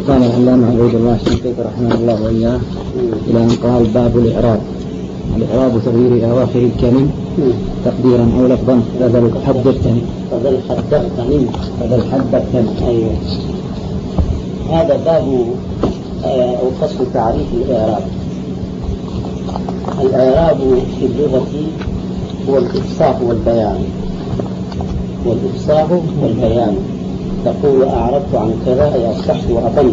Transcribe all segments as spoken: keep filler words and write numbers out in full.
قال العلامة عبيد الله الشنقيطي رحمه الله وإياه إلى أن قال باب الإعراب. الإعراب تغيير أواخر الكلم تقديرا أو لفظا. بدل حدثتني بدل حدثتني بدل حدثتني أيوه. هذا باب أو فصل تعريف الإعراب. الإعراب في اللغة هو الإفصاح والبيان والإفصاح والبيان. تقول أعرضت عن كذا أي أصبحت وأبنت.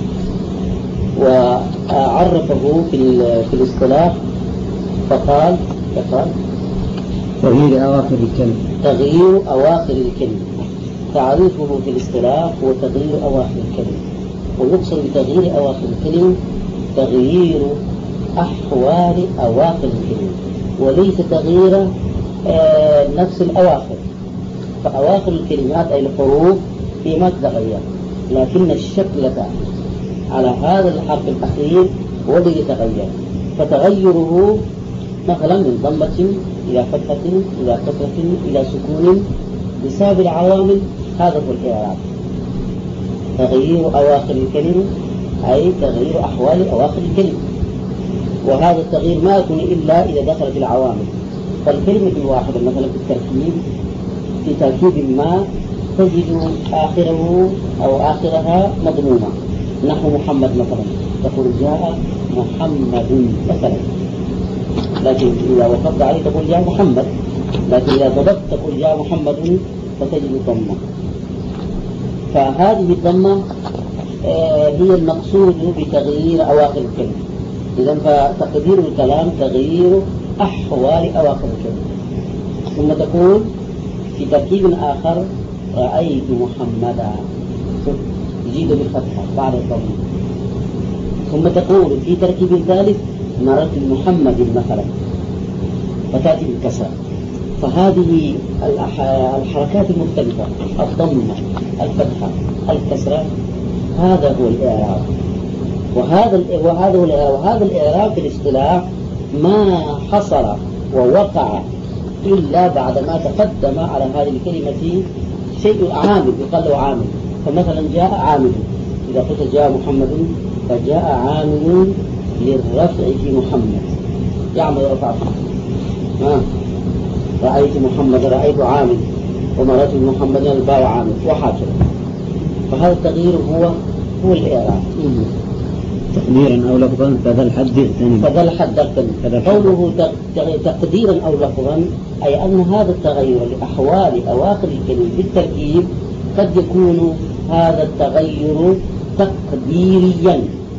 وعرفه في في الاصطلاح فقال فقال تغيير أواخر الكلم تغيير أواخر الكلمة. تعريفه في الاصطلاح هو تغيير أواخر الكلمة، ويقصد بتغيير أواخر الكلمة تغيير أحوال أواخر الكلمة وليس تغيير آه نفس الأواخر. فأواخر الكلمات أي الحروف هي ما تتغير، لكن الشكل على هذا الحرف الأخير هو الذي يتغير. فتغيره مثلا من ضمة إلى فتحة إلى كسرة إلى سكون بسبب العوامل. هذا هو الإعراب. تغيير أواخر الكلمة أي تغيير أحوال أواخر الكلمة، وهذا التغيير ما يكون إلا إذا دخلت العوامل. فالكلمة الواحدة مثلا في التركيب في تركيب ما تجد آخره أو آخرها مضمومة. نحو محمد مثلا تقول جاء محمد مثلا، لكن إذا وقفت عليه تقول جاء محمد، لكن إذا ضبطت تقول جاء محمد فتجد الضمة. فهذه الضمة هي المقصود بتغيير أواخر الكلمة. إذن فتقدير الكلام تغيير أحوال أواخر الكلمة. ثم تقول في تركيب آخر رأيت محمدا يزيد بالفتحة بعد الضمة. ثم تقول في تركيب ثالث مررت بمحمد مثلا فتأتي بالكسر. فهذه الحركات المختلفة الضمة الفتحة الكسرة هذا هو الإعراب. وهذا وهذا هو الإعراب. وهذا الإعراب في الاصطلاح ما حصل ووقع إلا بعدما تقدم على هذه الكلمة شيء عامل يقال له عامل. فمثلا جاء عامل، إذا قلت جاء محمد فجاء عامل للرفع في محمد يعمل رفع فيه. ها رأيت محمد رأيت عامل ومرت بمحمد الباء عامل وحاجة. فهذا التغيير هو هو الإعراب. تقديرا أو لفظا فذا الحد اغتنم فذا الحد اغتنم. قوله تقديرا أو لفظا أي أن هذا التغير لأحوال أواخر الكلمة بالتركيب قد يكون هذا التغير تقديريا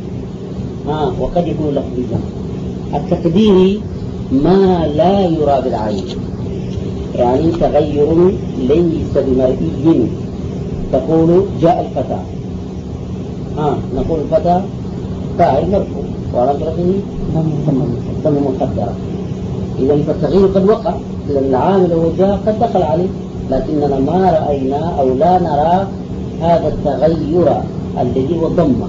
ها وقد يكون لفظيا. التقديري ما لا يرى بالعين، يعني تغير ليس بمرئي. تقول جاء الفتى، ها نقول الفتى فاعل مرفوع وعلى رفعه ضم مقدرة. إذا فالتغيير قد وقع لأن العامل هو جاء قد دخل عليه، لكننا ما رأينا أو لا نرى هذا التغير الذي هو الضمة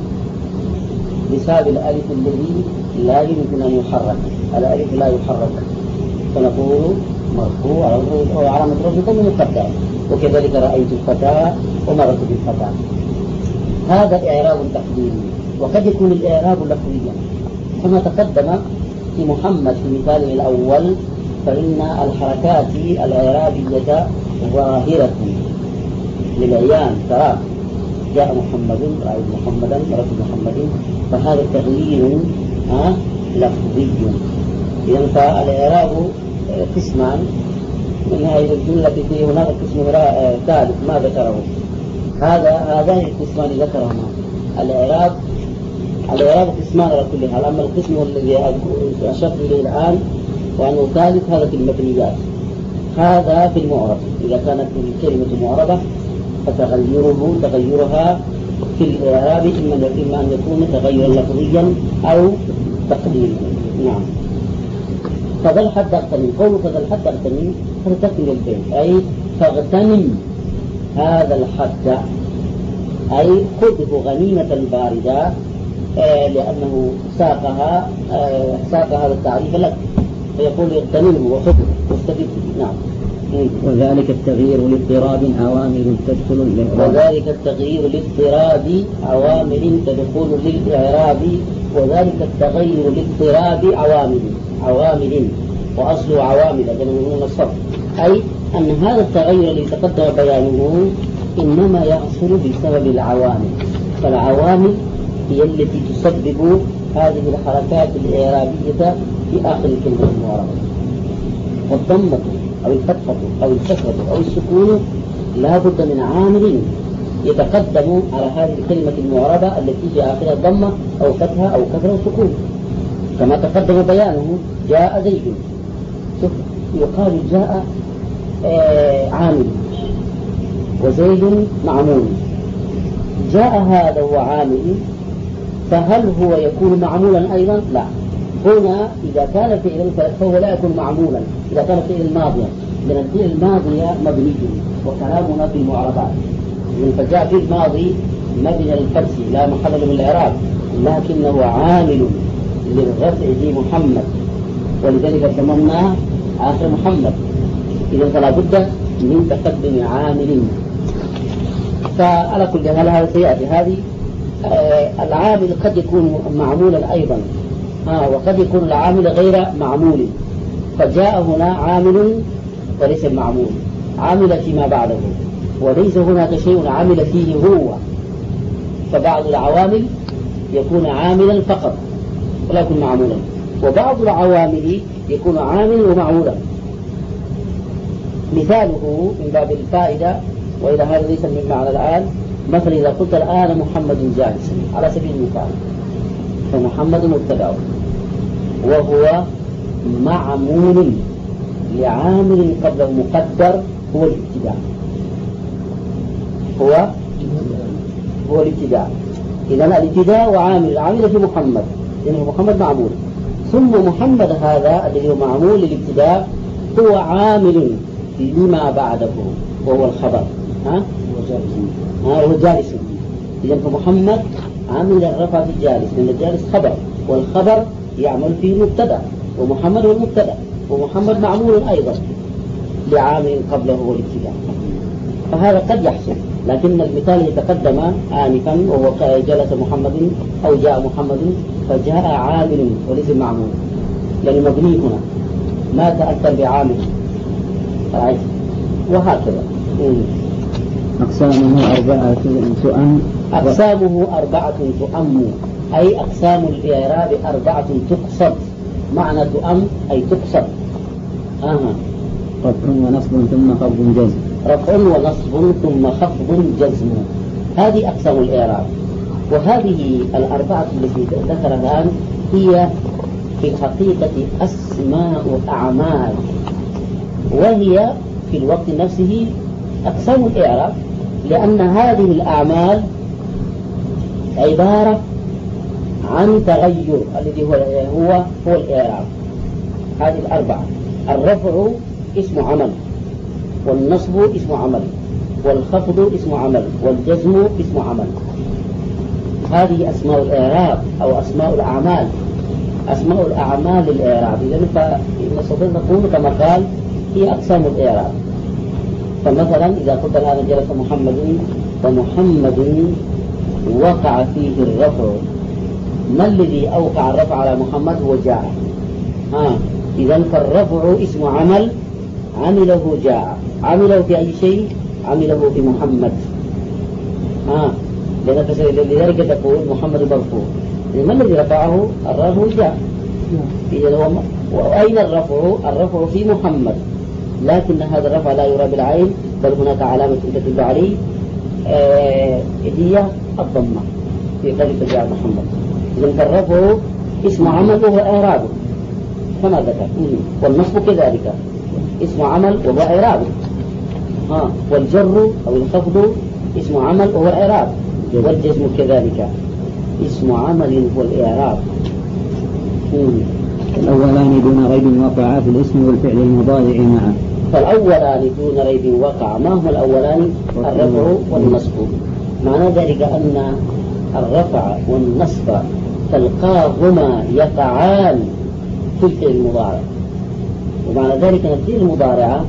بسبب الألف الذي لا يمكن أن يحرك. الألف لا يحرك فنقول مرفوع وعلامة رفعه ضم مقدرة. وكذلك رأيت الفتى ومرت بالفتى. هذا إعراب تقديري. وقد يكون الإعراب لفظيا كما تقدم في محمد في مثاله الأول. فإن الحركات الإعرابية ظاهرة للعيان ترى جاء محمد رأيت محمدا مرت محمد. فهذا التغيير لفظي. إذن فالإعراب قسمان. من هذه الجملة في هناك قسم ثالث ما ذكره. هذا هذان القسمان ذكرهما. الإعراب الإعراب قسمان على كل حال. أما القسم الذي أشرت إليه الآن وأنه ثالث هذا في المبنيات. هذا في المعرب. إذا كانت الكلمة معربة فتغيره تغيرها في الإعراب إما أن يكون تغيرا لفظيا أو تقديريا. نعم. فذا الحد اغتنم. قوله فذا الحد اغتنم هذا تكمل البيت أي فاغتنم هذا الحد أي خذه غنيمة باردة آه لأنه ساقها آه ساق هذا التعريف لك فيقول اغتنمه وخذه واستفيد به. نعم. وذلك التغيير لاضطراب عوامل تدخل للإعراب وذلك التغيير لاضطراب عوامل تدخل للإعراب وذلك التغير لاضطراب عوامل عوامل وأصل عوامل من الصرف، أي أن هذا التغير الذي تقدم بيانه إنما يحصل بسبب العوامل، فالعوامل هي التي تسبب هذه الحركات الإعرابية في آخر الكلمة المعربة. والضمة أو الفتحة أو الكسرة أو السكون لا بد من عامل يتقدم على هذه الكلمة المعربة التي في آخرها ضمة أو فتحة أو كسرة أو سكون، كما تقدم بيانه جاء زيد، يقال جاء آه عامل وزيد معمول. جاء هذا هو عامل، فهل هو يكون معمولا أيضا؟ لا. هنا إذا كان فعلا فهو لا يكون معمولا إذا كان فعل ماضيا، لأن الفعل الماضي مبني وكلامنا في المعربات، فجاء في الماضي مبني للفتح لا محل له من الإعراب، لكنه عامل للرفع في محمد، ولذلك سممناه آخر محمد. إذا فلا بد من تقدم عامل. فعلى كل حال هذا سيأتي. هذه آه العامل قد يكون معمولا أيضا، آه وقد يكون العامل غير معمول، فجاء هنا عامل وليس معمول، عامل فيما بعده، وليس هناك شيء عامل فيه هو. فبعض العوامل يكون عاملا فقط ولا يكون معمولا، وبعض العوامل يكون عامل ومعمولا. مثاله من باب الفائدة، وإلى هذا ليس من معنى الآن، مثلا إذا قلت الآن محمد جالس على سبيل المثال، فمحمد مبتدأ وهو معمول لعامل قبله مقدر هو الابتداء، هو هو الابتداء. إذا الابتداء وعامل العامل في محمد، لأنه محمد معمول، ثم محمد هذا الذي هو معمول للابتداء هو عامل لما بعده وهو الخبر، ها ها هو جالس. إذا فمحمد عامل الرفع في الجالس، لأن الجالس خبر، والخبر يعمل فيه المبتدأ، ومحمد هو المبتدأ، ومحمد معمول أيضا لعامل قبله هو الابتداء. فهذا قد يحصل، لكن المثال يتقدم آنفا وهو جلس محمد أو جاء محمد، فجاء عامل وليس معمول، لأن مبني هنا ما تأثر بعامل، وهكذا. أقسامه أربعة تؤم أقسامه أربعة تؤم، أي أقسام الإعراب أربعة تقصد. معنى تؤم أي تقصد. آه. رفع ونصب ثم خفض جزم. رفع ونصب ثم خفض جزم، هذه أقسام الإعراب. وهذه الأربعة التي ذكرها الآن هي في الحقيقة أسماء أعمال، وهي في الوقت نفسه أقسام الإعراب، لأن هذه الأعمال عبارة عن تغير الذي هو هو هو الإعراب. هذه الأربعة: الرفع اسم عمل، والنصب اسم عمل، والخفض اسم عمل، والجزم اسم عمل. هذه أسماء الإعراب أو أسماء الأعمال، أسماء الأعمال الإعراب. إذن فنستطيع نقول كما قال هي أقسام الإعراب. فمثلا إذا قلت الآن جلس محمد، فمحمد وقع فيه الرفع. ما الذي أوقع الرفع على محمد؟ هو جاء. آه. إذن فالرفع اسم عمل عمله جاء. عمله في أي شيء؟ عمله في محمد. آه. لذلك تقول محمد مرفوع. ما الذي رفعه؟ الرفع جاء. وأين الرفع؟ الرفع في محمد، لكن هذا الرفع لا يرى بالعين، بل هناك علامة تدل عليه آه هي الضمة في قوله جاء محمد. إذن فالرفع اسم عمل وهو إعرابه كما ذكر، والنصب كذلك اسم عمل وهو إعرابه. ها. والجر أو الخفض اسم عمل وهو إعراب، والجزم كذلك اسم عمل هو الإعراب. الأولان دون ريب وقع في الاسم والفعل المضارع معا. فالأولان دون ريب وقع. ما هو الأولان؟ الرفع والنصب. معنى ذلك أن الرفع والنصب تلقاهما يقعان في الفعل المضارع، ومعنى ذلك أن الفعل المضارع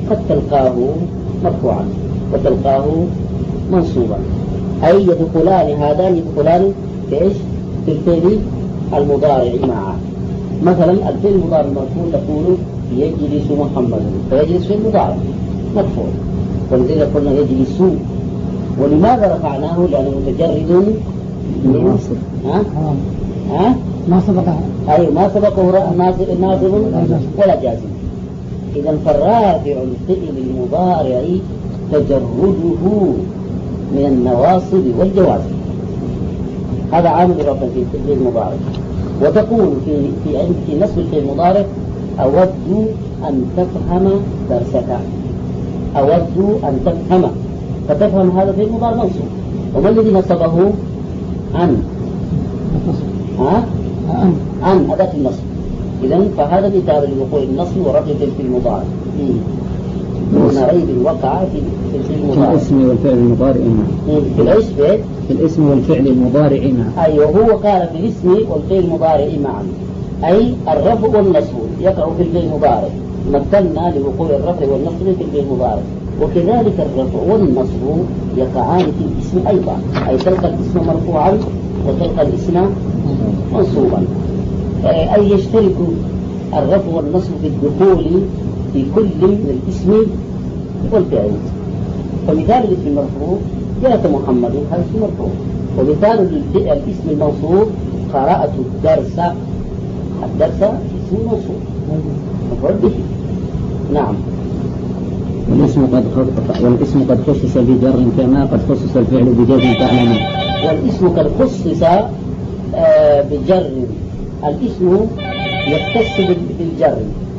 قد تلقاه مرفوعا وتلقاه منصوبا، أي يدخلان هذان يدخلان في إيش؟ في الفعل المضارع معا. مثلا الفعل المضارع المرفوع تقول يجلس محمد، فيجلس في المضارع مرفوع، ولذلك قلنا يجلس. ولماذا رفعناه؟ لأنه متجرد من ها؟ ها؟ ما سبقه أي ما سبقه ناصب ولا جازم. إذا فالرافع الفعل المضارع تجرده من النواصب والجوازم، هذا عامل الرفع في الفعل المضارع. وتقول في في في نصب الفعل المضارع أود أن تفهم درسك، أود أن تفهم، فتفهم هذا الفعل المضارع منصوب. وما الذي نصبه؟ عن ها؟ عن عن أداة النصب. إذن فهذا مثال لوقوع النصب ورفع في المضارع دون ريب وقع في في المضارع. في الاسم والفعل المضارع معا. في الاسم في الاسم والفعل المضارع معا. أيوه، هو قال في الاسم والفعل المضارع معا، أي الرفع والنصب يقع في الفعل المضارع. مثلنا لوقوع الرفع والنصب في الفعل المضارع، وكذلك الرفع والنصب يقعان في الاسم أيضا، أي تلقى الاسم مرفوعا وتلقى الاسم منصوبا، أي يشترك الرفع والنصب في الدخول في كل من الاسم والفعل. فمثال الاسم المرفوع جاء محمد، هذا اسم مرفوع. ومثال الاسم الموصوف قرأت الدرس، الدرس اسم موصوف مفعول به. نعم. والاسم قد والاسم قد خصص بجر كما قد خصص الفعل بجر تعلم. والاسم قد خصص آه بجر، الاسم يختص بالجر.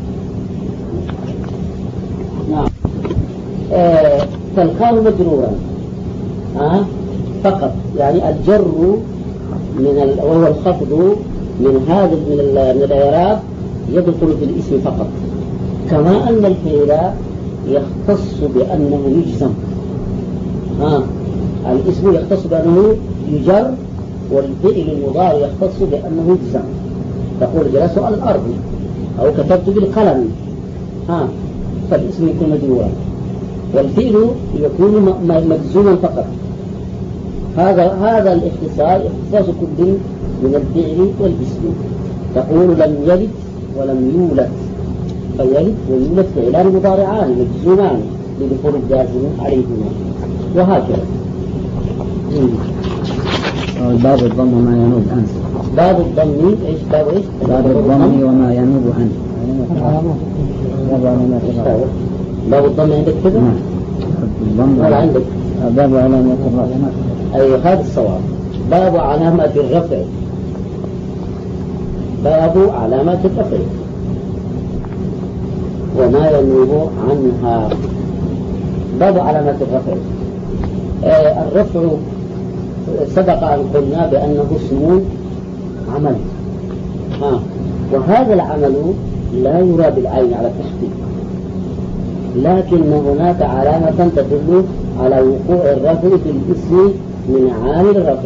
نعم. آه تلقاه مجرورا آه فقط، يعني الجر من وهو الخفض من هذا من من الإعراب يدخل في الاسم فقط. كما أن الفعل يختص بأنه يجزم، ها آه. الاسم يختص بأنه يجر، والفعل المضارع يختص بأنه يجزم. تقول جلست على الأرض أو كتبت بالقلم، ها آه. فالاسم يكون مجرورا والفعل يكون مجزوما فقط. هذا هذا الاختصاص اختصاص كل من الفعل والاسم. تقول لم يلد ولم يولد، فيلد ويولد فعلان مضارعان مجزومان لدخول الجازم عليهما، وهكذا. باب الضم وما ينوب عنه. باب الضم ايش؟ باب ايش؟ باب الضم وما ينوب عنه. باب الضم عندك كذا؟ نعم. الضم ولا عندك؟ باب علامة الرفع. أي هذا الصواب. باب علامة الرفع، باب علامة الرفع وما ينوب عنها. باب علامة الرفع. آه الرفع سبق أن قلنا بأنه اسم عمل، آه. وهذا العمل لا يرى بالعين على التحقيق، لكن هناك علامة تدل على وقوع الرفع في الاسم من عامل الرفع.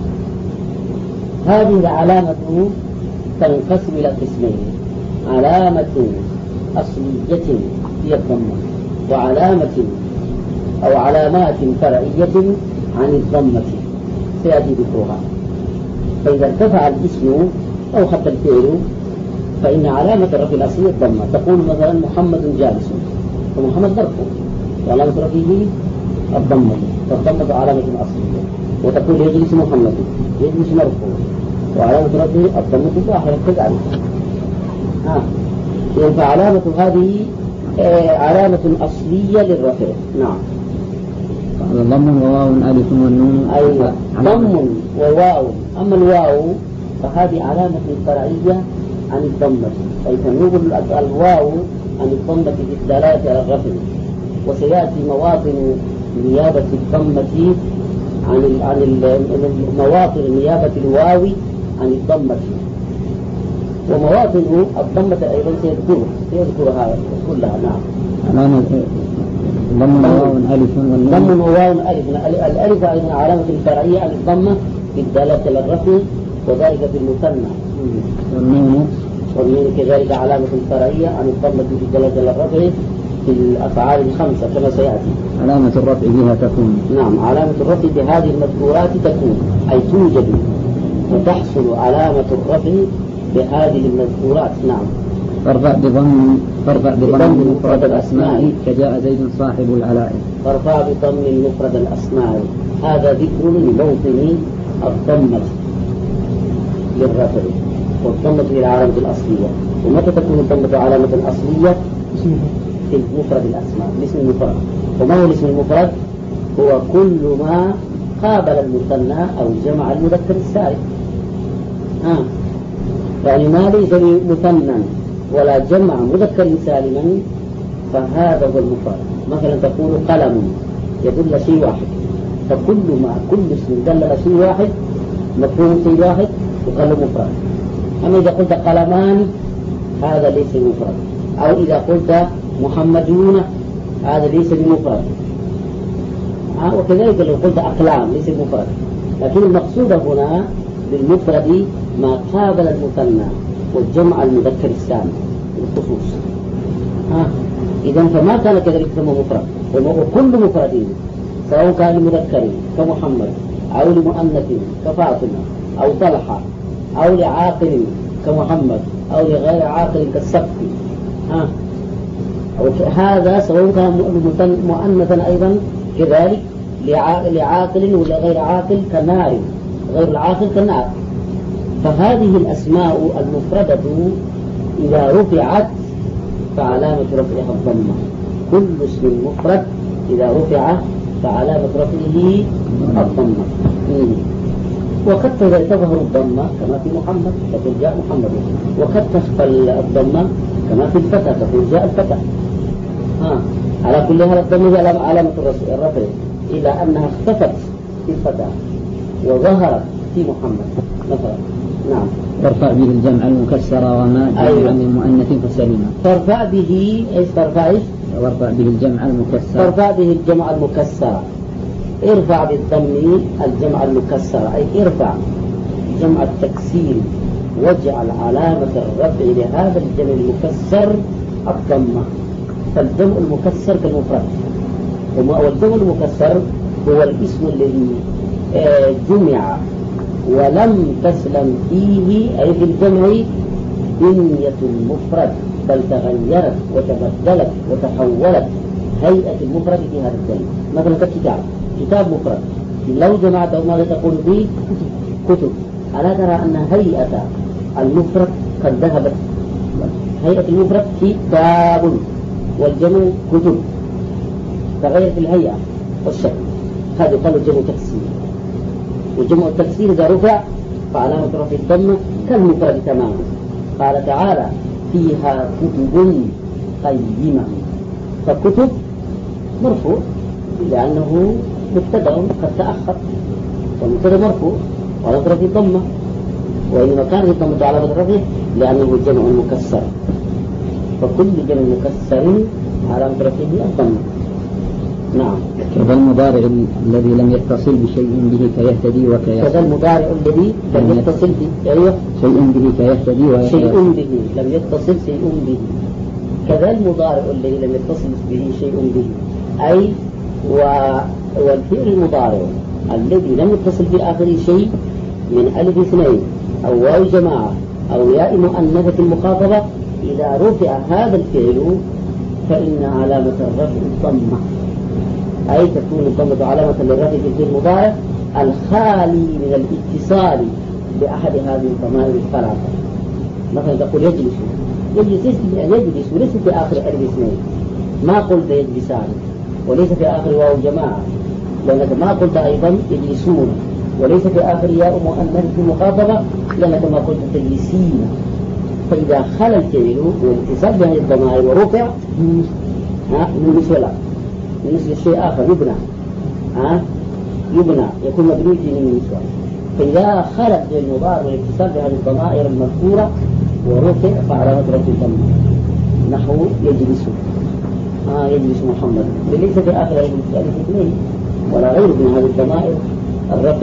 هذه العلامة تنقسم إلى قسمين: علامة أصلية هي الضمة، وعلامة أو علامات فرعية عن الضمة سيأتي ذكرها. فإذا ارتفع الاسم أو حتى الفعل فإن علامة الرفع الأصلية الضمة. تقول مثلا محمد جالس، فمحمد مرفوع وعلامة رفعه الضمة، فالضمة علامة أصلية. وتقول يجلس محمد، يجلس مرفوع وعلامة رفعه الضمة الظاهرة كذلك. ها آه. فعلامة هذه آه علامة أصلية للرفع. نعم. ضم وواو ألف والنون. أيوة، ضم وواو. أما الواو فهذه علامة فرعية عن الضمة، أي تنوب الواو عن الضمة في الدلالة على الرفع. وسيأتي مواطن نيابة الضمة عن عن مواطن نيابة الواو عن الضمة، ومواطن الضمة أيضا سيذكرها سيذكرها كلها. نعم. علامة ضم وواو ألف والنون. ضم وواو ألف. الألف أيضا علامة فرعية عن الضمة في الدلالة على الرفع، وذلك في المثنى. والنون والنون كذلك علامة فرعية عن الضمة في الدلالة على الرفع، في الأفعال الخمسة كما سيأتي. علامة الرفع بها تكون. نعم، علامة الرفع بهذه المذكورات تكون، أي توجد وتحصل علامة الرفع بهذه المذكورات. نعم. فارفع بضم فارفع بضم مفرد الأسماء كجاء زيد صاحب العلائق. فارفع بضم مفرد الأسماء، هذا ذكر لموطن الضمة للرفع، والضمة هي العلامة الأصلية. ومتى تكون الضمة علامة الأصلية؟ في مفرد الأسماء، الاسم المفرد. وما هو الاسم المفرد؟ هو كل ما قابل المثنى أو جمع المذكر السالم. آه. يعني ما ليس مثنى ولا جمع مذكر سالما فهذا هو المفرد. مثلا تقول قلم يدل شيء واحد، فكل ما كل اسم دل شيء واحد مفهوم شيء واحد يقال مفرد. أما إذا قلت قلمان هذا ليس مفرد، أو إذا قلت محمدون هذا ليس بمفرد. آه وكذلك لو قلت أقلام ليس بمفرد. لكن المقصود هنا بالمفرد ما قابل المثنى والجمع المذكر السالم بالخصوص. آه. إذا فما كان كذلك يسمى مفرد، وكل مفرد سواء كان لمذكر كمحمد أو لمؤنث كفاطمة أو طلحة أو لعاقل كمحمد أو لغير عاقل كالسبكي. آه. هذا سواء كان مؤنثا أيضا كذلك لعاقل ولا غير عاقل كالنار، غير العاقل كالنار. فهذه الأسماء المفردة إذا رفعت فعلامة رفعها الضمة. كل اسم مفرد إذا رفع فعلامة رفعه الضمة. وقد تظهر الضمة كما في محمد تقول جاء محمد، وقد تخفى الضمة كما في الفتى تقول جاء الفتى. ها. على كل هذا الضمة هي علامة الرفع، إلا أنها اختفت في الفتى وظهرت في محمد مثلا. نعم. ترفع به الجمع المكسر وما جمع أيوة. من مؤنث فسليما. ترفع به ايش ترفع ايش؟ ترفع به الجمع المكسر. ترفع به الجمع المكسر. ارفع بالضم الجمع المكسر، أي ارفع جمع التكسير واجعل علامة الرفع لهذا الجمع المكسر الضمة. فالجمع المكسر كالمفرد، والجمع المكسر هو الاسم الذي جمع ولم تسلم فيه أي في الجمع بنية المفرد، بل تغيرت وتبدلت وتحولت هيئة المفرد في هذا الجمع. مثلا كالكتاب، كتاب مفرد لو جمعته ماذا تقول فيه؟ كتب. ألا ترى أن هيئة المفرد قد ذهبت؟ هيئة المفرد كتاب والجمع كتب، تغيرت الهيئة والشكل. هذا يقال الجمع تكسير. وجمع التكسير إذا رفع فعلامة رفع الضمة كالمفرد تماما. قال تعالى فيها كتب قيمة، فكتب مرفوع لأنه مبتدأ قد تأخر، والمبتدأ مرفوع وعلامة رفع الضمة، وإنما كان الضمة علامة الرفع لأنه الجمع المكسر، فكل جمع مكسر علامة رفعه الضمة. نعم. كذا المضارع الذي لم يتصل بشيء به كيهتدي وكيهتدي. كذا المضارع الذي لم يتصل به أيوه شيء به كيهتدي ويهتدي. شيء به لم يتصل شيء به. كذا المضارع الذي لم يتصل به شيء به، أي و... والفعل المضارع الذي لم يتصل بآخر شيء من ألف اثنين أو واو جماعة أو ياء مؤنثة المخاطبة، إذا رفع هذا الفعل فإن علامة الرفع الضمة، أي تكون الضمة علامة للرفع في الفعل المضارع الخالي من الاتصال بأحد هذه الضمائر الثلاثة. مثلا تقول يجلس، يجلس يجلس وليس في آخر ألف اثنين، ما قلت يجلسان، وليس في آخر واو جماعة، لأنك ما قلت أيضا يجلسون، وليس في آخر ياء مؤنثة المخاطبة، لأنك ما قلت تجلسين. فإذا خلى الفعل والاتصال بهذه الضمائر ورفع ها بالنسبة له بالنسبة لشيء آخر يبنى ها يبنى يكون مبني في النسبة. فإذا خلت بالمضارع والاتصال بهذه الضمائر المذكورة ورفع فعلامة رفع الضمة، نحو يجلس ها يجلس محمد، ليس في آخر الألف اثنين ولا غيره من هذه الضمائر الرفع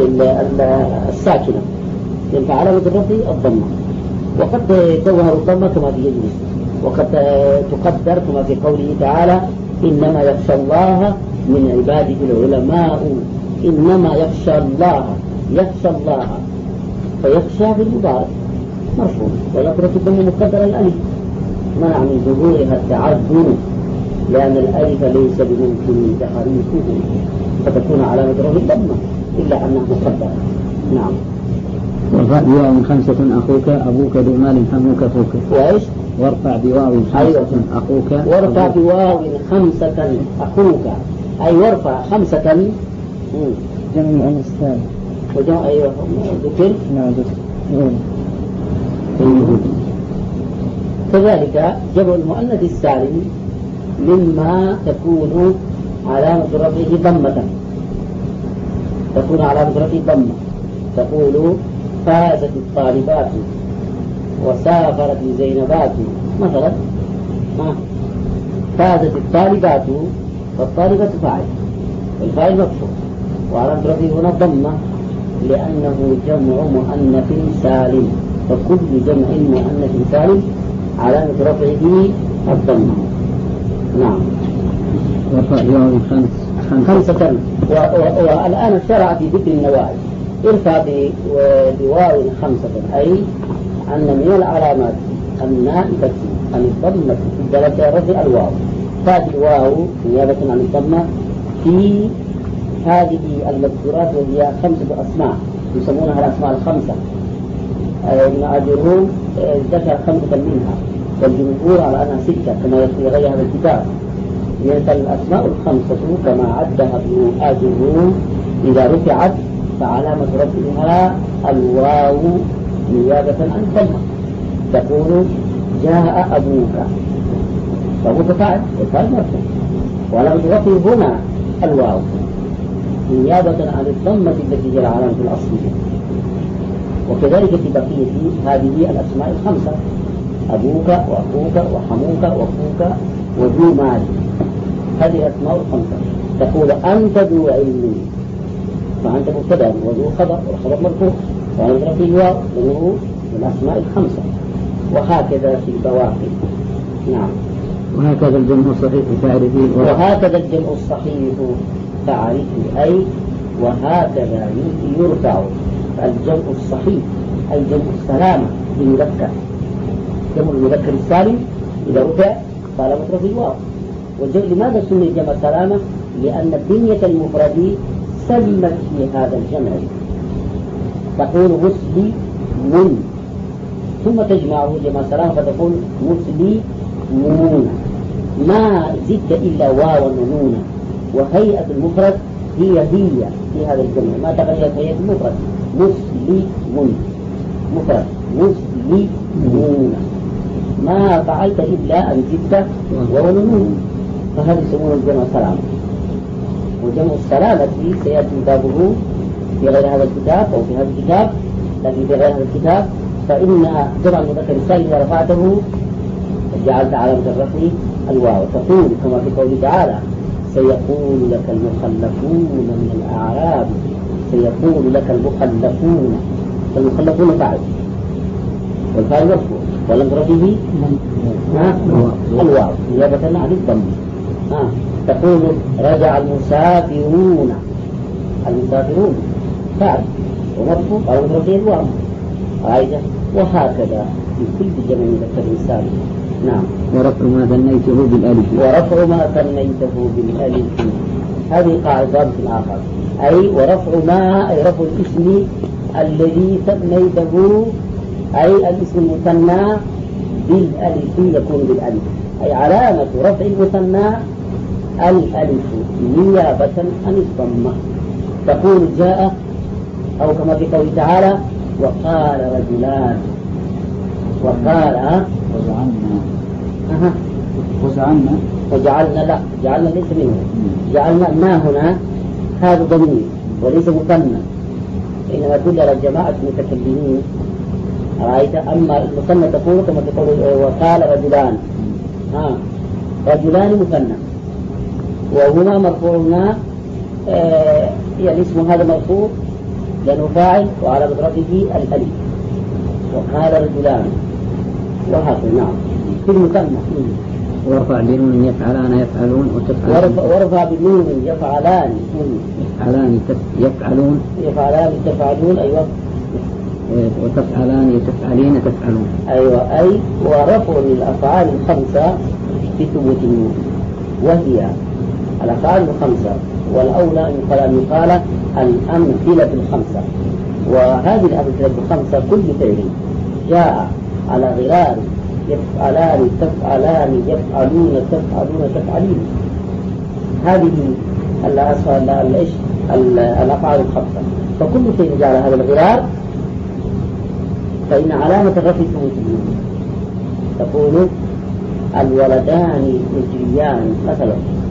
الساكنة، فعلامة الرفع الضمة. وقد تظهر الضمة كما في يجلس، وقد تقدر كما في قوله تعالى إنما يخشى الله من عباده العلماء. إنما يخشى الله، يخشى الله، فيخشى بالمضارع مرفوع ويقرأ الضم مقدر الألف منع من ظهورها التعذر لأن الألف ليس بممكن تحريفه فتكون علامة رفعه الضمة إلا أنها مقدرة. نعم. وارفع بواو خمسة أخوك أبوك ذو مال حموك فوك. وإيش؟ وارفع بواو خمسة أيوة. أخوك وارفع بواو خمسة أخوك أي وارفع خمسة جمع مؤنث سالم وجمع أيوة ذكر نعم ذكر. كذلك جمع المؤنث السالم مما تكون علامة رفعه ضمة، تكون علامة رفعه ضمة. تقول فازت الطالبات وسافرت الزينبات مثلا. فازت الطالبات والطالبة فاعل والفاعل مكسور وعلامة رفعه هنا ضمة لأنه جمع مؤنث سالم، فكل جمع مؤنث سالم علامة رفعه الضمة. نعم. وارفع بواو خمسة. والآن شرع في ذكر النواعي. ارفع بواو خمسة أي أن من العلامات النائبة عن الضمة في الدلالة رفع الواو. تأتي الواو نيابة عن الضمة في هذه المذكورات وهي خمسة أسماء يسمونها الأسماء الخمسة. ابن عجروم ذكر خمسة منها والجمهور على أنها ستة كما يقول غير هذا الكتاب. من الأسماء الخمسة كما عدها ابن عجروم إذا رفعت فعلامة رفعها الواو نيابة عن الضمة. تقول جاء أبوك، فأبوك فاعل والفاعل مرفوع وعلامة رفعه هنا الواو نيابة عن الضمة التي هي العلامة الأصلية. وكذلك في بقية هذه الأسماء الخمسة أبوك وأخوك وحموك وأخوك وذو مال، هذه الأسماء الخمسة. تقول أنت ذو علم، فأنت مبتدأ وذو خبر والخبر مرفوع وعلامة رفعه الواو لأنه من الأسماء الخمسة. وهكذا في البواقي. نعم. وهكذا الجمع الصحيح تعرفه. وهكذا الجمع الصحيح تعرفه أي وهكذا يرفع الجمع الصحيح أي جمع السلامة للمذكر. جمع المذكر السالم إذا رفع فعلامة رفعه الواو. لماذا سمي جمع السلامة؟ لأن بنية المفرد سلمت في هذا الجمع. تقول مسلم ثم تجمعه جمع السلامة فتقول مسلمون، ما زدت إلا واو ونونا، وهيئة المفرد هي هي في هذا الجمع ما تغيرت هيئة المفرد. مسلم مفرد مسلمون ما فعلت إلا أن زدت واو ونون، فهذا يسمونه الجمع السلامة. وجمع السلامة سيأتي بابه في غير هذا الكتاب أو في هذا الكتاب، لكن في غير هذا الكتاب فإن جمع المذكر السالم إذا رفعته جعلت علامة الرفع الواو. تقول كما في قوله تعالى سيقول لك المخلفون من الأعراب، سيقول لك المخلفون، المخلفون فاعل والفاعل مرفوع ولم رفعه الواو نيابة عن الضم. تقول رجع المسافرون، المسافرون فاعل ومرفوع ولم رفعه الواو عايزة. وهكذا في كل جمع مذكر سالم. نعم. ورفع ما ثنيته بالألف. ورفع ما ثنيته بالألف هذه قاعدة آخر أي ورفع ما أي رفع الاسم الذي ثنيته أي الاسم المثنى بالألف يكون بالألف أي علامة رفع المثنى الألف نيابة عن الضمة. تقول جاء أو كما في قوله تعالى وقال رجلان، وقال وجعلنا أها وجعلنا وجعلنا لا جعلنا ليس منه، جعلنا ما هنا هذا ضمير وليس مثنى إنما تدل على جماعة المتكلمين. رأيت أما المثنى تقول كما تقول وقال رجلان، ها رجلان مثنى وهما مرفوعنا آه يعني اسم هذا مرفوع لأنه فاعل وعلى مضربه الألف. وقال رجلان وهكذا. نعم. في المثنى. ورفع بنون يفعلان يفعلون وتفعلون. ورفع, ورفع بنون يفعلان يفعلان يفعلون يفعلان تفعلون. أيوة. وتفعلان تفعلين تفعلون. أيوة. أي ورفع الأفعال الخمسة بثبوت النون، وهي الأفعال الخمسة، والأولى أن يقال الأمثلة الخمسة. وهذه الأمثلة الخمسة كل فعل جاء على غرار يفعلان تفعلان يفعلون تفعلون تفعلين، هذه الأفعال الخمسة، فكل شيء جاء على هذا الغرار فإن علامة الرفع ثبوت النون. تقول الولدان يجريان مثلا،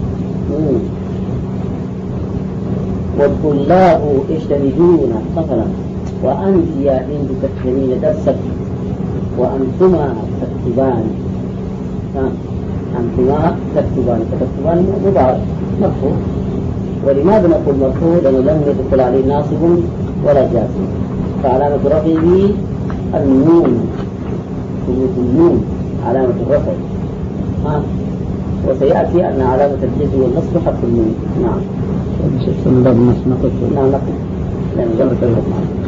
والطلاب يجتمعون مثلا، وأنت يا هند تفهمين درسك، وأنتما تكتبان. أنتما تكتبان، فتكتبان مضارع مرفوع. ولماذا نقول مرفوع؟ لأنه لم يدخل عليه ناصب ولا جازم، فعلامة رفعه النون، ثبوت النون علامة الرفع. ها، وسيأتي أن علامة الجزم والنصب حرف النون. نعم. من باب النصب نقول. نعم نقول. لأن جمع كلمة.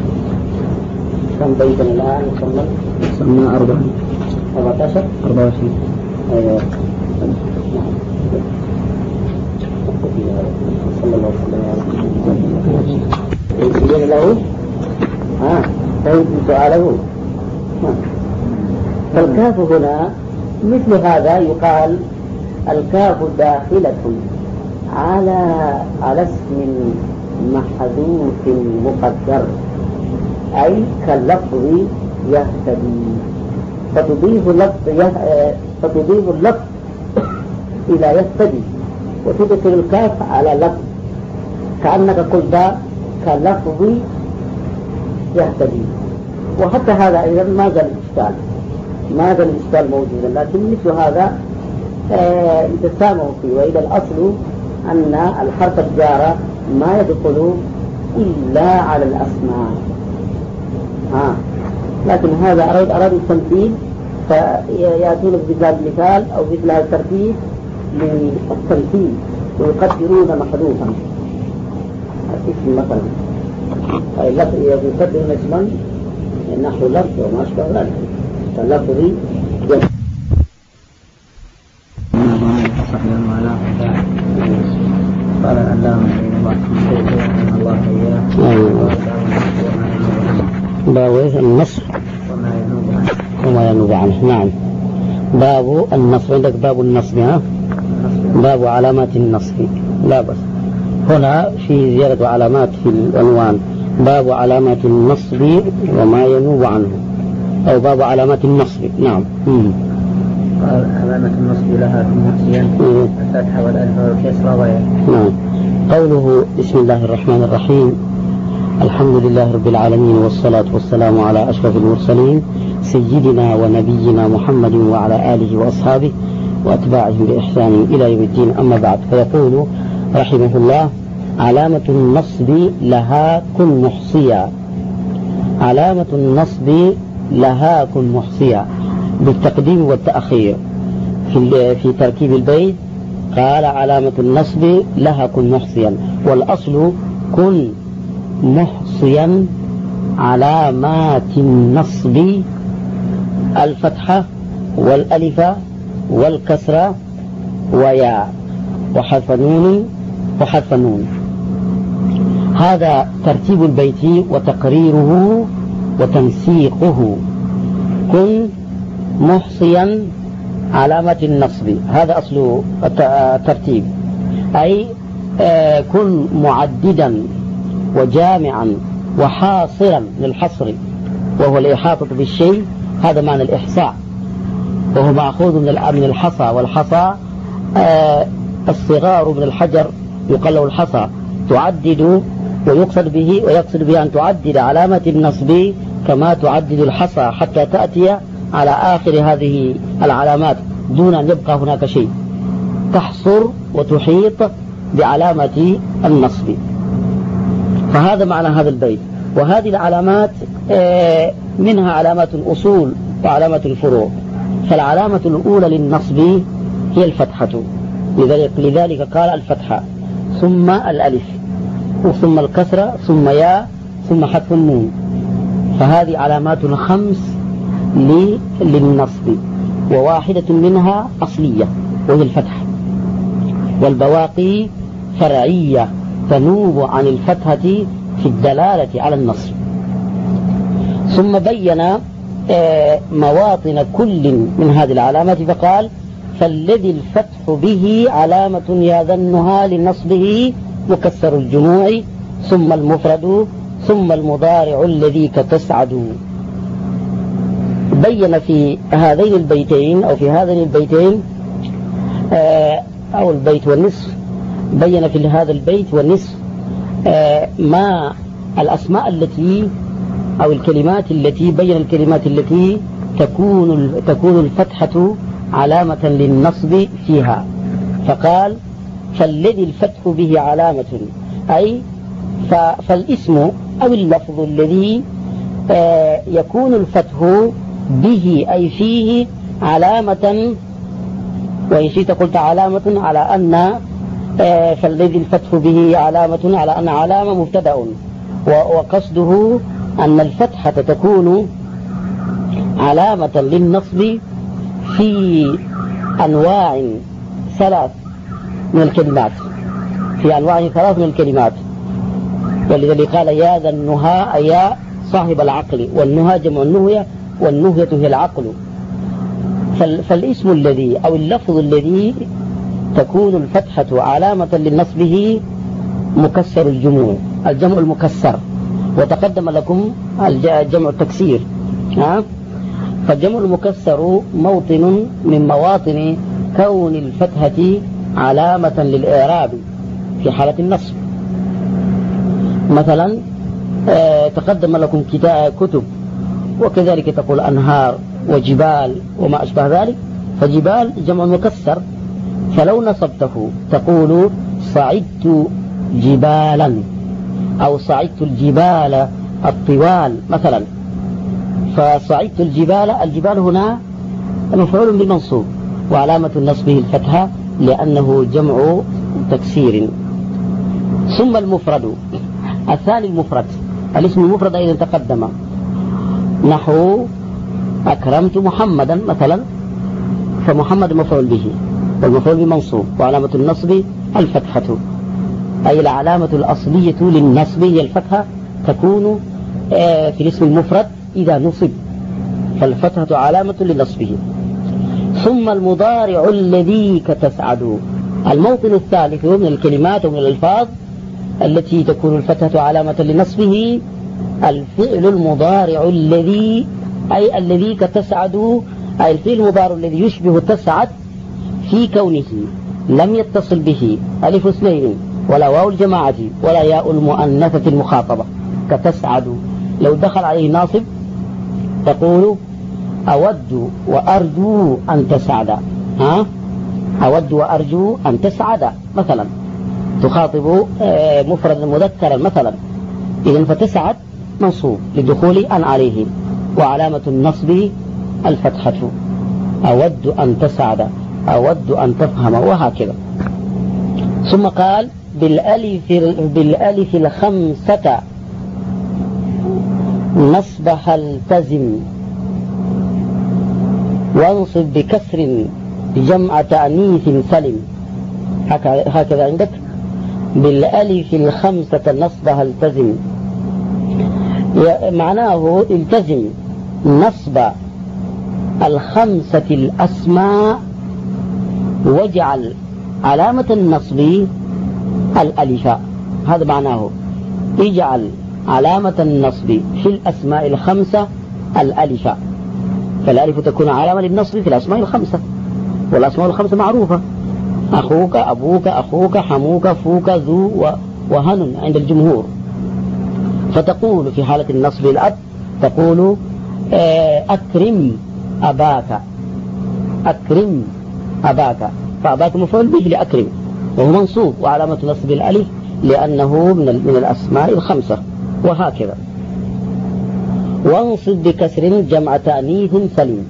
كم بيتا الآن وصلنا؟ وصلنا أربعة. أربعة عشر. أربعة وعشرين. أيوة. نعم. صلى الله عليه وسلم. يجب له. ها. طيب سؤاله. فالكاف هنا مثل هذا يقال الكاف داخلة على على اسم محذوف مقدر، أي كاللفظ يهتدي، فتضيف اللفظ فتضيف اللفظ إلى يهتدي، وتدخل الكاف على لفظ كأنك قلت كاللفظ يهتدي. وحتى هذا أيضا ما زال الإشكال ما زال الإشكال موجودا، لكن مثل هذا يتسامح فيه. وإذا الأصل أن الحرف الجارة ما يدخل إلا على الأسماء. ها. لكن هذا أراد أراد التمثيل، فيأتون بمثال المثال أو مثل هذا الترتيب للتمثيل، ويقدرون محذوفا اسم مثلا، يقدرون اسما نحو لفظ وما أشبه ذلك، فاللفظ جمع. قال العلامة رحمه الله إياه باب النصر وما ينوب عنه. نعم. باب النصر، عندك باب النصر. ها؟ باب علامات النصر. لا بس هنا في زيادة علامات في العنوان، باب علامات النصب وما ينوب عنه، أو باب علامات النصب. نعم. مم. قال علامة النصب لها محسيا الفتحة والألف والكسرة ويا. نعم. قوله بسم الله الرحمن الرحيم، الحمد لله رب العالمين، والصلاة والسلام على أشرف المرسلين سيدنا ونبينا محمد وعلى آله وأصحابه وأتباعهم بإحسان إلى يوم الدين. أما بعد، فيقول رحمه الله: علامة النصب لها كن محصيا. علامة النصب لها كن محصيا بالتقديم والتأخير. في في تركيب البيت قال علامة النصب لها كن محصيا، والأصل كن محصيا. علامات النصب الفتحة والألف والكسرة وياء وحرف نون وحرف نون. هذا ترتيب البيت وتقريره وتنسيقه. كن محصيا علامة النصب، هذا أصل الترتيب، أي كن معددا وجامعا وحاصرا للحصر، وهو الإحاطة بالشيء، هذا معنى الإحصاء، وهو مأخوذ من الحصى، والحصى الصغار من الحجر يقال له الحصى، تعدد ويقصد به ويقصد به أن تعدد علامة النصب كما تعدد الحصى حتى تأتي على آخر هذه العلامات دون أن يبقى هناك شيء، تحصر وتحيط بعلامة النصب. فهذا معنى هذا البيت. وهذه العلامات منها علامات الأصول وعلامة الفروع. فالعلامة الأولى للنصب هي الفتحة، لذلك, لذلك قال الفتحة ثم الألف ثم الكسرة ثم ياء ثم حذف النون. فهذه علامات خمس للنصب، وواحدة منها أصلية وهي الفتحة، والبواقي فرعية تنوب عن الفتحة في الدلالة على النصب. ثم بين مواطن كل من هذه العلامات فقال فالذي الفتح به علامة يظنها لنصبه مكسر الجموع ثم المفرد ثم المضارع الذي كتسعد. بين في هذين البيتين أو في هذين البيتين أو البيت والنصف، بين في هذا البيت والنصف ما الأسماء التي أو الكلمات التي بين الكلمات التي تكون تكون الفتحة علامة للنصب فيها. فقال فالذي الفتح به علامة، أي فالاسم أو اللفظ الذي يكون الفتح به أي فيه علامة، وإن شئت قلت علامة على أن فالذي الفتح به علامة على أن علامة مبتدأ، وقصده أن الفتحة تكون علامة للنصب في أنواع ثلاث من الكلمات، في أنواع ثلاث من الكلمات. ولذلك قال يا ذا النهى يا صاحب العقل، والنهى جمع النهية والنهية هي العقل. فالاسم الذي أو اللفظ الذي تكون الفتحة علامة للنصبه مكسر الجموع، الجمع المكسر، وتقدم لكم الجمع التكسير. فالجمع المكسر موطن من مواطن كون الفتحة علامة للإعراب في حالة النصب. مثلا تقدم لكم كتب، وكذلك تقول أنهار وجبال وما أشبه ذلك، فجبال جمع مكسر، فلو نصبته تقول صعدت جبالا أو صعدت الجبال الطوال مثلا. فصعدت الجبال، الجبال هنا مفعول بالمنصوب وعلامة نصبه الفتحة لأنه جمع تكسير. ثم المفرد الثاني المفرد، الاسم المفرد أيضا تقدم، نحو أكرمت محمدا مثلا، فمحمد مفعول به والمفعول بمنصوب وعلامة النصب الفتحة، أي العلامة الأصلية للنصب هي الفتحة، تكون في الاسم المفرد إذا نصب، فالفتحة علامة لنصبه. ثم المضارع الذي كتسعد، الموطن الثالث من الكلمات ومن الألفاظ التي تكون الفتحة علامة لنصبه الفعل المضارع الذي، أي الذي كتسعد، أي الفعل المضارع الذي يشبه تسعد في كونه لم يتصل به ألف اثنين ولا واو الجماعة ولا ياء المؤنثة المخاطبة كتسعد. لو دخل عليه ناصب تقول أود وأرجو أن تسعد، ها أود وأرجو أن تسعد مثلا، تخاطب مفرد مذكرا مثلا، إذن فتسعد منصوب لدخول أن عليه وعلامة النصب الفتحة. أود أن تسعد، أود أن تفهم، وهكذا. ثم قال بالألف, بالألف الخمسة نصبح التزم وانصب بكسر جمع تأنيث سلم، هكذا عندك بالألف الخمسة نصبح التزم، معناه التزم نصب الخمسة الأسماء واجعل علامة النصب الألف، هذا معناه، اجعل علامة النصب في الأسماء الخمسة الألف، فالألف تكون علامة للنصب في الأسماء الخمسة، والأسماء الخمسة معروفة، أخوك أبوك أخوك حموك فوك ذو وهن عند الجمهور. فتقول في حالة النصب الأب تقول أكرم أباك، أكرم أباك، فأباك مفعول به لأكرم وهو منصوب وعلامة نصب الألف لأنه من من الأسماء الخمسة، وهكذا. وانصب بكسر جمع تأنيث سليم،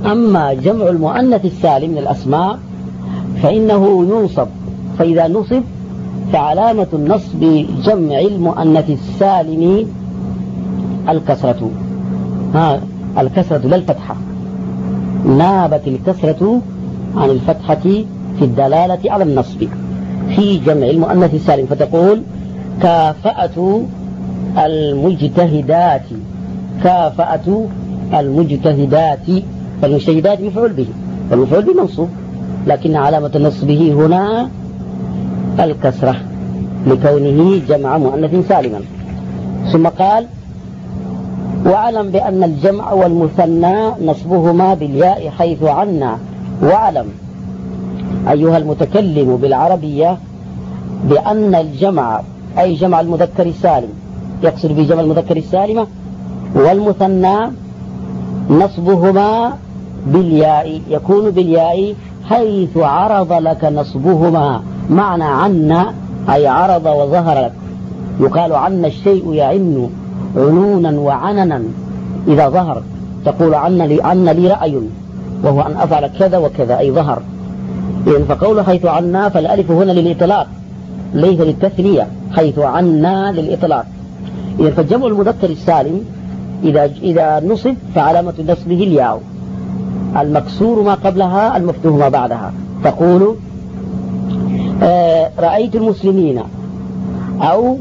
أما جمع المؤنث السالم من الأسماء فإنه ينصب، فإذا نصب فعلامة النصب جمع المؤنث السالم الكسرة، ها الكسرة لا الفتحة، نابت الكسرة عن الفتحة في الدلالة على النصب في جمع المؤنث السالم، فتقول كافأت المجتهدات، كافأت المجتهدات، فالمجتهدات مفعول به، والمفعول به منصوب، لكن علامة نصبه هنا الكسرة لكونه جمع مؤنث سالما. ثم قال واعلم بأن الجمع والمثنى نصبهما بالياء حيث عنا، واعلم أيها المتكلم بالعربية بأن الجمع أي جمع المذكر السالم، يقصد بجمع المذكر السالمة والمثنى نصبهما بالياء، يكون بالياء حيث عرض لك نصبهما، معنى عنا أي عرض وظهر لك، يقال عنا الشيء يعن عنونا وعننا إذا ظهر، تقول عنا لي, عنا لي رأي وهو أن أفعل كذا وكذا أي ظهر. إذن فقول حيث عنا فالألف هنا للإطلاق ليس للتثنية، حيث عنا للإطلاق. إذن فالجمع المذكر السالم إذا إذا نصب فعلامة نصبه الياء، المكسور ما قبلها المفتوح ما بعدها، تقول آه رأيت المسلمين، أو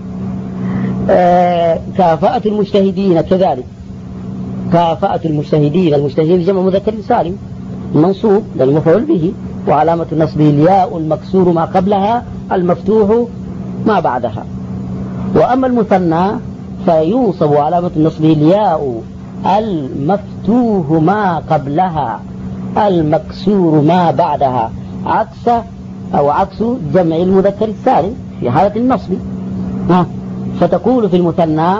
آه كافأت المجتهدين، كذلك كافأت المجتهدين، المجتهدين جمع مذكر سالم منصوب للمفعول به، وعلامة نصبه الياء المكسور ما قبلها المفتوح ما بعدها. وأما المثنى فيوصب علامة نصبه الياء المفتوح ما قبلها المكسور ما بعدها، عكس أو عكس جمع المذكر السالم في حالة النصب. فتقول في المثنى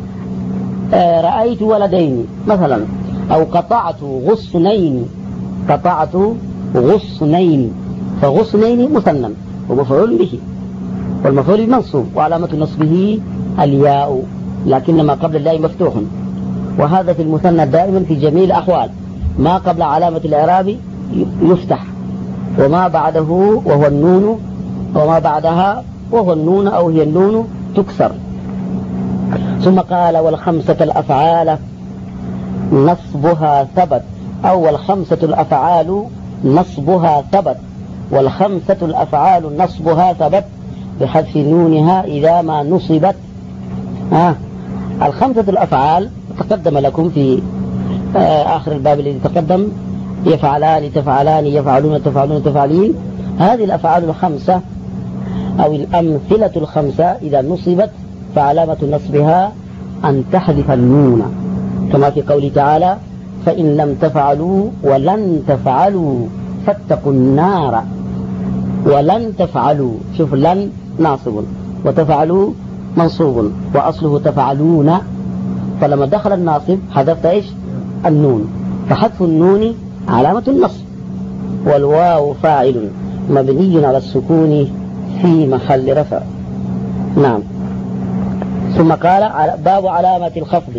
رأيت ولدين مثلا، أو قطعت غصنين، قطعت غصنين، فغصنين مثنى ومفعول به، والمفعول منصوب وعلامة نصبه الياء، لكن ما قبل الياء مفتوح. وهذا في المثنى دائما في جميع الأحوال، ما قبل علامة الإعراب يفتح، وما بعده وهو النون، وما بعدها وهو النون أو هي النون تكسر. ثم قال والخمسة الأفعال نصبها ثبت، أو والخمسة الأفعال نصبها ثبت، والخمسة الأفعال نصبها ثبت بحذف نونها إذا ما نصبت. آه. الخمسة الأفعال تقدم لكم في آه آخر الباب الذي تقدم، يفعلان تفعلان يفعلون تفعلون تفعلين. هذه الأفعال الخمسة أو الأمثلة الخمسة إذا نصبت فعلامة نصبها أن تحذف النون، كما في قوله تعالى فإن لم تفعلوا ولن تفعلوا فاتقوا النار، ولن تفعلوا، شوف لن ناصب وتفعلوا منصوب وأصله تفعلون، فلما دخل الناصب حذفت إيش النون، فحذف النون علامة النصب. والواو فاعل مبني على السكون في محل رفع. نعم. ثم قال باب علامة الخفض،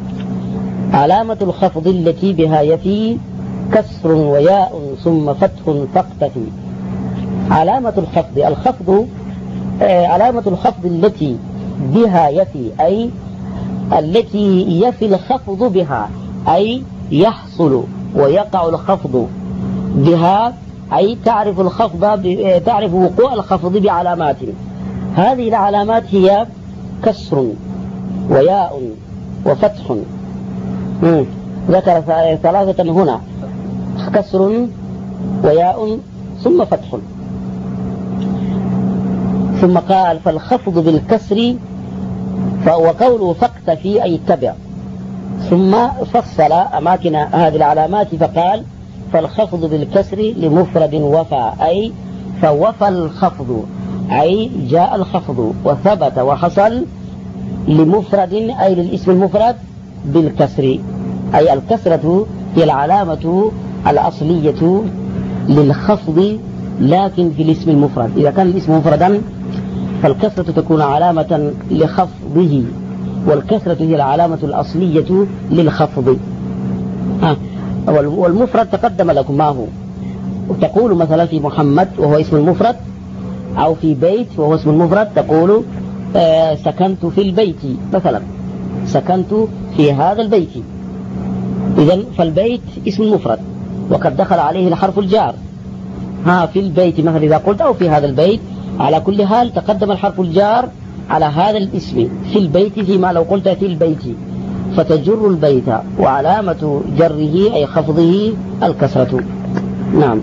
علامة الخفض التي بها يفي كسر وياء ثم فتح فاقتفي. علامة الخفض، الخفض آه علامة الخفض التي بها يفي، أي التي يفي الخفض بها، أي يحصل ويقع الخفض بها، أي تعرف الخفض تعرف وقوع الخفض بعلامات. هذه العلامات هي كسر وياء وفتح. مم. ذكر ثلاثة هنا، كسر وياء ثم فتح. ثم قال فالخفض بالكسر وقوله فاقتفي أي اتبع. ثم فصل أماكن هذه العلامات فقال فالخفض بالكسر لمفرد وفى، أي فوفى الخفض، أي جاء الخفض وثبت وحصل لمفرد أي للاسم المفرد بالكسر، أي الكسرة هي العلامة الأصلية للخفض لكن في الاسم المفرد. إذا كان الاسم مفردا فالكسرة تكون علامة لخفضه، والكسرة هي العلامة الأصلية للخفض. والمفرد تقدم لكم ما هو. تقول مثلا في محمد وهو اسم المفرد، أو في بيت وهو اسم المفرد، تقول آه سكنت في البيت مثلا، سكنت في هذا البيت. إذن فالبيت اسم المفرد وقد دخل عليه الحرف الجار. ها في البيت مثلا إذا قلت أو في هذا البيت، على كل حال تقدم الحرف الجار على هذا الاسم في البيت، فيما لو قلت في البيت فتجر البيت وعلامة جره أي خفضه الكسرة. نعم.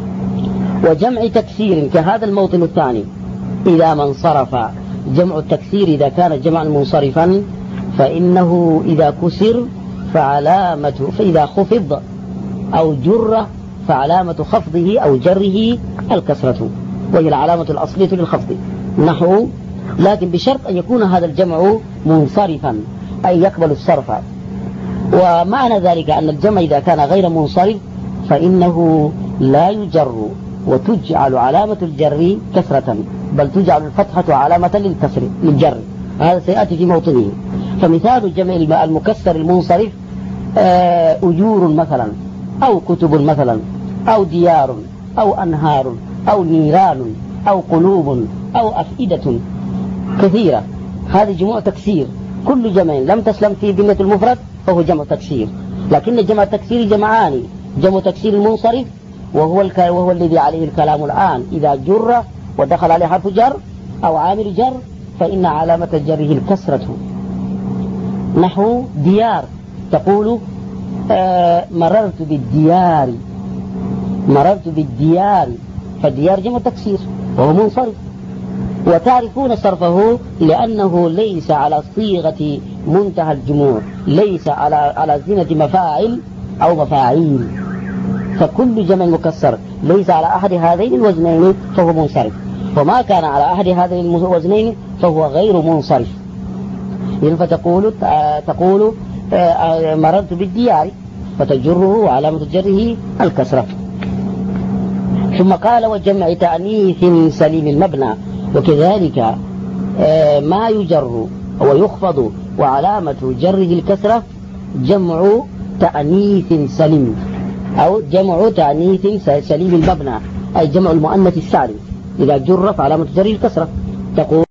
وجمع تكسير كهذا الموطن الثاني إذا ما انصرف. جمع التكسير إذا كان جمعا منصرفا فإنه إذا كسر فعلامة، فإذا خفض أو جر فعلامة خفضه أو جره الكسرة، وهي العلامة الأصلية للخفض. نحو لكن بشرط أن يكون هذا الجمع منصرفا أي يقبل الصرف. ومعنى ذلك أن الجمع إذا كان غير منصرف فإنه لا يجر وتجعل علامة الجر كسرة، بل تجعل الفتحة علامة للكسر للجر. هذا سيأتي في موطنه. فمثال الجمع المكسر المنصرف أجور مثلا، أو كتب مثلا، أو ديار، أو أنهار، أو نيران، أو قلوب، أو أفئدة كثيرة. هذه جموع تكسير. كل جمع لم تسلم في ذمة المفرد فهو جمع تكسير. لكن جمع التكسير جمعان: جمع تكسير المنصرف وهو, الك... وهو الذي عليه الكلام الآن، إذا جر ودخل عليه حرف جر أو عامل جر فإن علامة جره الكسرة. نحو ديار، تقول آه مررت بالديار، مررت بالديار، فالديار جمع تكسير وهو منصرف. وتعرفون صرفه لأنه ليس على صيغة منتهى الجموع، ليس على على زينة مفاعل أو مفاعيل. فكل جمع مكسر ليس على أحد هذين الوزنين فهو منصرف، وما كان على أحد هذين الوزنين فهو غير منصرف. فتقول تقول مررت بالديار فتجره وعلامة جره الكسرة. ثم قال: وجمع تأنيث سليم المبنى. وكذلك ما يجر ويخفض وعلامة جره الكسرة جمع تأنيث سليم، أو جمع تأنيث سليم المبنى، أي جمع المؤنث السالم إذا جر فعلامة جره الكسرة. تقول